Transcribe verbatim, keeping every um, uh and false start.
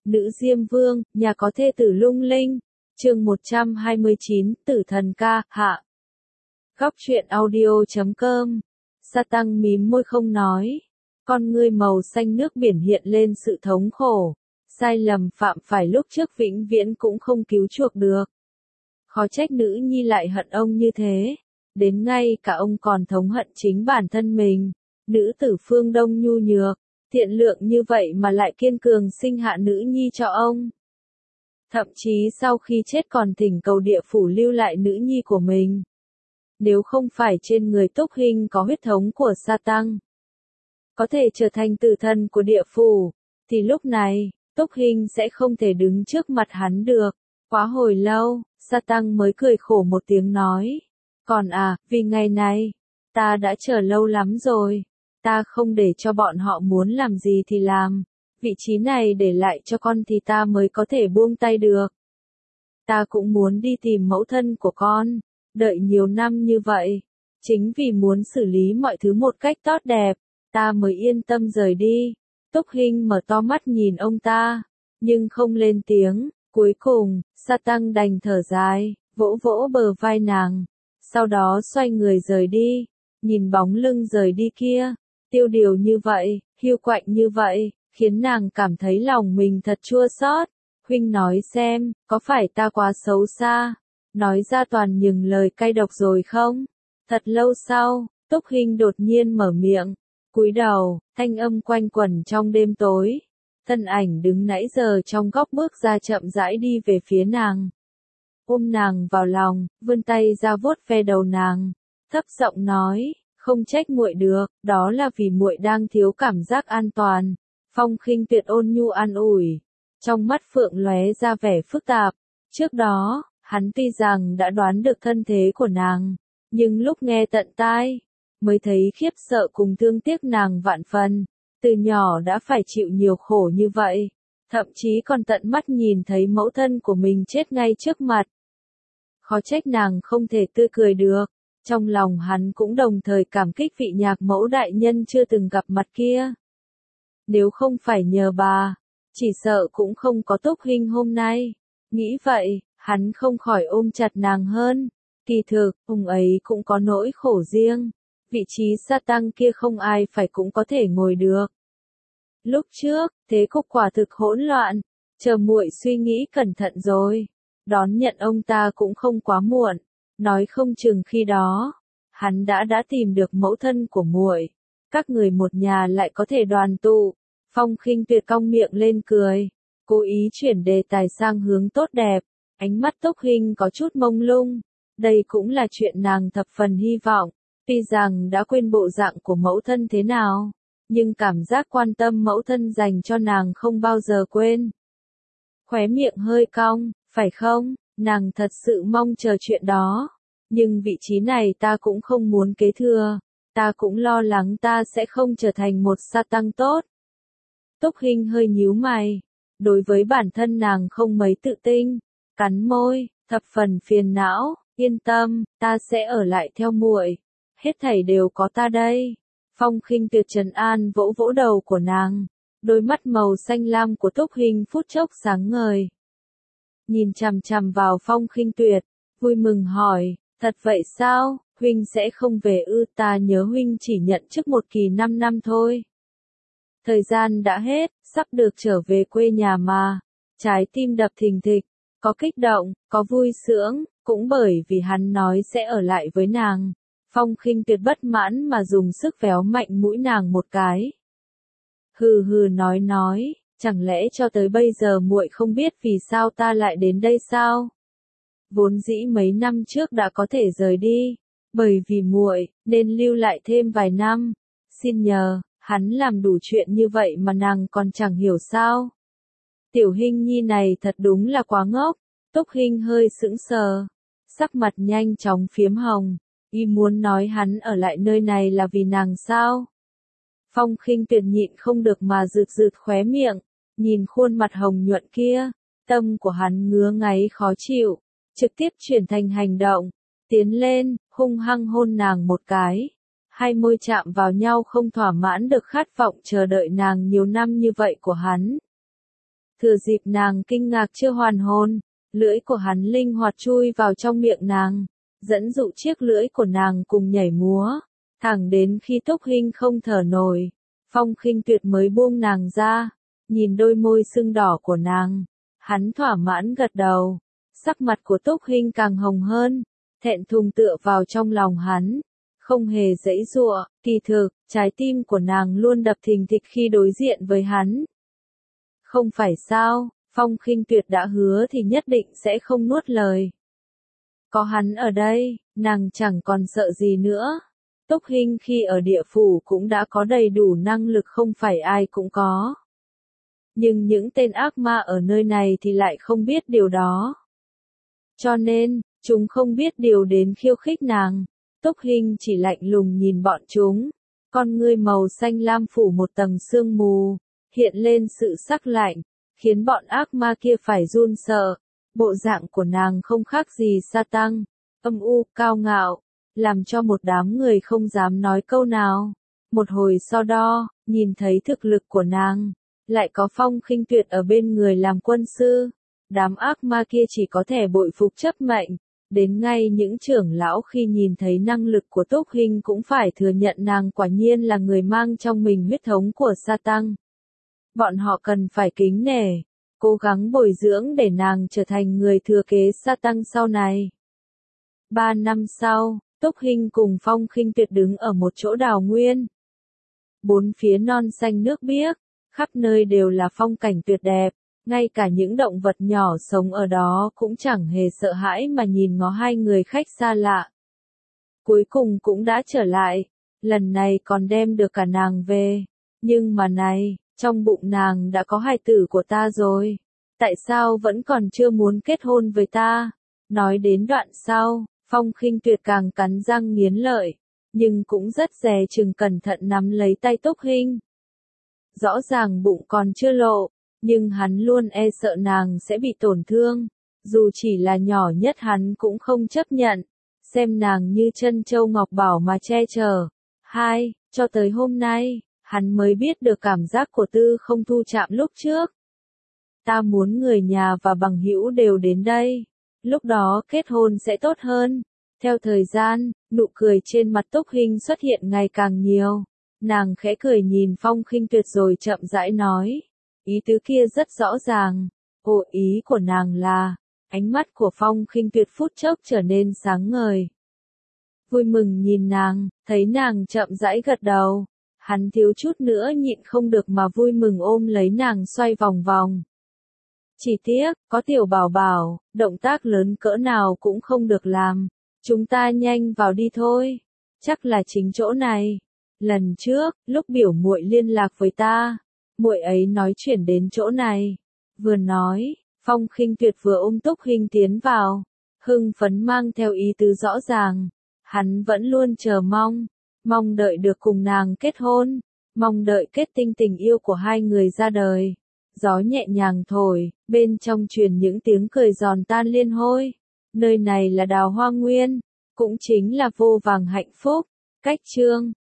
Nữ Diêm Vương, nhà có thê tử lung linh. Chương một trăm hai mươi chín, Tử Thần Ca, hạ. Góc truyện audio chấm com. Sa Tăng mím môi không nói. Con ngươi màu xanh nước biển hiện lên sự thống khổ. Sai lầm phạm phải lúc trước vĩnh viễn cũng không cứu chuộc được. Khó trách nữ nhi lại hận ông như thế. Đến ngay cả ông còn thống hận chính bản thân mình. Nữ tử phương Đông nhu nhược, thiện lượng như vậy mà lại kiên cường sinh hạ nữ nhi cho ông. Thậm chí sau khi chết còn thỉnh cầu địa phủ lưu lại nữ nhi của mình. Nếu không phải trên người Túc Hinh có huyết thống của Sa Tăng, có thể trở thành tử thần của địa phủ, thì lúc này, Túc Hinh sẽ không thể đứng trước mặt hắn được. Quá hồi lâu, Sa Tăng mới cười khổ một tiếng nói. Còn à, vì ngày này, ta đã chờ lâu lắm rồi. Ta không để cho bọn họ muốn làm gì thì làm. Vị trí này để lại cho con thì ta mới có thể buông tay được. Ta cũng muốn đi tìm mẫu thân của con. Đợi nhiều năm như vậy. Chính vì muốn xử lý mọi thứ một cách tốt đẹp. Ta mới yên tâm rời đi. Túc Hinh mở to mắt nhìn ông ta. Nhưng không lên tiếng. Cuối cùng, Sa Tăng đành thở dài. Vỗ vỗ bờ vai nàng. Sau đó xoay người rời đi. Nhìn bóng lưng rời đi kia. Tiêu điều như vậy, hiu quạnh như vậy, khiến nàng cảm thấy lòng mình thật chua xót. Huynh nói xem, có phải ta quá xấu xa? Nói ra toàn những lời cay độc rồi không? Thật lâu sau, Túc Hinh đột nhiên mở miệng, cúi đầu, thanh âm quanh quẩn trong đêm tối. Thân ảnh đứng nãy giờ trong góc bước ra chậm rãi đi về phía nàng. Ôm nàng vào lòng, vươn tay ra vuốt ve đầu nàng, thấp giọng nói. Không trách muội được, đó là vì muội đang thiếu cảm giác an toàn. Phong Khinh Tuyệt ôn nhu an ủi, trong mắt Phượng lóe ra vẻ phức tạp. Trước đó, hắn tuy rằng đã đoán được thân thế của nàng, nhưng lúc nghe tận tai, mới thấy khiếp sợ cùng thương tiếc nàng vạn phần. Từ nhỏ đã phải chịu nhiều khổ như vậy, thậm chí còn tận mắt nhìn thấy mẫu thân của mình chết ngay trước mặt. Khó trách nàng không thể tươi cười được. Trong lòng hắn cũng đồng thời cảm kích vị nhạc mẫu đại nhân chưa từng gặp mặt kia. Nếu không phải nhờ bà, chỉ sợ cũng không có Túc Hinh hôm nay. Nghĩ vậy, hắn không khỏi ôm chặt nàng hơn. Kỳ thực, ông ấy cũng có nỗi khổ riêng. Vị trí Sa Tăng kia không ai phải cũng có thể ngồi được. Lúc trước, thế cục quả thực hỗn loạn. Chờ muội suy nghĩ cẩn thận rồi. Đón nhận ông ta cũng không quá muộn. Nói không chừng khi đó, hắn đã đã tìm được mẫu thân của muội, các người một nhà lại có thể đoàn tụ. Phong Khinh Tuyệt cong miệng lên cười, cố ý chuyển đề tài sang hướng tốt đẹp. Ánh mắt Túc Hinh có chút mông lung, đây cũng là chuyện nàng thập phần hy vọng. Tuy rằng đã quên bộ dạng của mẫu thân thế nào, nhưng cảm giác quan tâm mẫu thân dành cho nàng không bao giờ quên. Khóe miệng hơi cong, phải không? Nàng thật sự mong chờ chuyện đó. Nhưng vị trí này ta cũng không muốn kế thừa. Ta cũng lo lắng ta sẽ không trở thành một Sa Tăng tốt. Túc Hinh hơi nhíu mày. Đối với bản thân nàng không mấy tự tin. Cắn môi, thập phần phiền não. Yên tâm, ta sẽ ở lại theo muội. Hết thảy đều có ta đây. Phong Khinh Tuyệt trấn an vỗ vỗ đầu của nàng. Đôi mắt màu xanh lam của Túc Hinh phút chốc sáng ngời. Nhìn chằm chằm vào Phong Khinh Tuyệt, vui mừng hỏi, thật vậy sao, huynh sẽ không về ư? Ta nhớ huynh chỉ nhận chức một kỳ năm năm thôi. Thời gian đã hết, sắp được trở về quê nhà mà. Trái tim đập thình thịch, có kích động, có vui sướng, cũng bởi vì hắn nói sẽ ở lại với nàng. Phong Khinh Tuyệt bất mãn mà dùng sức véo mạnh mũi nàng một cái. Hừ hừ nói nói. Chẳng lẽ cho tới bây giờ muội không biết vì sao ta lại đến đây sao? Vốn dĩ mấy năm trước đã có thể rời đi, bởi vì muội nên lưu lại thêm vài năm. Xin nhờ, hắn làm đủ chuyện như vậy mà nàng còn chẳng hiểu sao? Tiểu Hinh nhi này thật đúng là quá ngốc. Túc Hinh hơi sững sờ, sắc mặt nhanh chóng phiếm hồng. Y muốn nói hắn ở lại nơi này là vì nàng sao? Phong Khinh Tuyệt nhịn không được mà rượt rượt khóe miệng, nhìn khuôn mặt hồng nhuận kia, tâm của hắn ngứa ngáy khó chịu, trực tiếp chuyển thành hành động, tiến lên, hung hăng hôn nàng một cái. Hai môi chạm vào nhau không thỏa mãn được khát vọng chờ đợi nàng nhiều năm như vậy của hắn. Thừa dịp nàng kinh ngạc chưa hoàn hồn, lưỡi của hắn linh hoạt chui vào trong miệng nàng, dẫn dụ chiếc lưỡi của nàng cùng nhảy múa, thẳng đến khi Túc Hinh không thở nổi, Phong Khinh Tuyệt mới buông nàng ra, nhìn đôi môi sưng đỏ của nàng, hắn thỏa mãn gật đầu, sắc mặt của Túc Hinh càng hồng hơn, thẹn thùng tựa vào trong lòng hắn, không hề giãy giụa, kỳ thực, trái tim của nàng luôn đập thình thịch khi đối diện với hắn. Không phải sao, Phong Khinh Tuyệt đã hứa thì nhất định sẽ không nuốt lời. Có hắn ở đây, nàng chẳng còn sợ gì nữa. Túc Hinh khi ở địa phủ cũng đã có đầy đủ năng lực, không phải ai cũng có. Nhưng những tên ác ma ở nơi này thì lại không biết điều đó. Cho nên, chúng không biết điều đến khiêu khích nàng. Túc Hinh chỉ lạnh lùng nhìn bọn chúng, con ngươi màu xanh lam phủ một tầng sương mù, hiện lên sự sắc lạnh, khiến bọn ác ma kia phải run sợ. Bộ dạng của nàng không khác gì sa tăng, âm u, cao ngạo, làm cho một đám người không dám nói câu nào. Một hồi sau đó, nhìn thấy thực lực của nàng, lại có Phong Khinh Tuyệt ở bên người làm quân sư, đám ác ma kia chỉ có thể bội phục chấp mệnh. Đến ngay những trưởng lão khi nhìn thấy năng lực của Túc Hinh cũng phải thừa nhận nàng quả nhiên là người mang trong mình huyết thống của sa tăng. Bọn họ cần phải kính nể, cố gắng bồi dưỡng để nàng trở thành người thừa kế sa tăng sau này. Ba năm sau, Túc Hinh cùng Phong Khinh Tuyệt đứng ở một chỗ đào nguyên. Bốn phía non xanh nước biếc, khắp nơi đều là phong cảnh tuyệt đẹp, ngay cả những động vật nhỏ sống ở đó cũng chẳng hề sợ hãi mà nhìn ngó hai người khách xa lạ. Cuối cùng cũng đã trở lại, lần này còn đem được cả nàng về, nhưng mà này, trong bụng nàng đã có hài tử của ta rồi, tại sao vẫn còn chưa muốn kết hôn với ta? Nói đến đoạn sau, Phong Khinh Tuyệt càng cắn răng nghiến lợi, nhưng cũng rất dè chừng cẩn thận nắm lấy tay Túc Hinh. Rõ ràng bụng còn chưa lộ, nhưng hắn luôn e sợ nàng sẽ bị tổn thương, dù chỉ là nhỏ nhất hắn cũng không chấp nhận, xem nàng như trân châu ngọc bảo mà che chở. Hai, cho tới hôm nay, hắn mới biết được cảm giác của Tư Không Thu Trạm lúc trước. Ta muốn người nhà và bằng hữu đều đến đây, lúc đó kết hôn sẽ tốt hơn. Theo thời gian, nụ cười trên mặt Túc Hinh xuất hiện ngày càng nhiều, nàng khẽ cười nhìn Phong Khinh Tuyệt rồi chậm rãi nói. Ý tứ kia rất rõ ràng, ồ, ý của nàng là, ánh mắt của Phong Khinh Tuyệt phút chốc trở nên sáng ngời. Vui mừng nhìn nàng, thấy nàng chậm rãi gật đầu, hắn thiếu chút nữa nhịn không được mà vui mừng ôm lấy nàng xoay vòng vòng. Chỉ tiếc, có tiểu bảo bảo, động tác lớn cỡ nào cũng không được làm, chúng ta nhanh vào đi thôi, chắc là chính chỗ này. Lần trước, lúc biểu muội liên lạc với ta, muội ấy nói chuyển đến chỗ này. Vừa nói, Phong Khinh Tuyệt vừa ôm Túc Hinh tiến vào, hưng phấn mang theo ý tứ rõ ràng, hắn vẫn luôn chờ mong, mong đợi được cùng nàng kết hôn, mong đợi kết tinh tình yêu của hai người ra đời. Gió nhẹ nhàng thổi, bên trong truyền những tiếng cười giòn tan liên hôi. Nơi này là Đào Hoa Nguyên, cũng chính là vô vàng hạnh phúc. Cách chương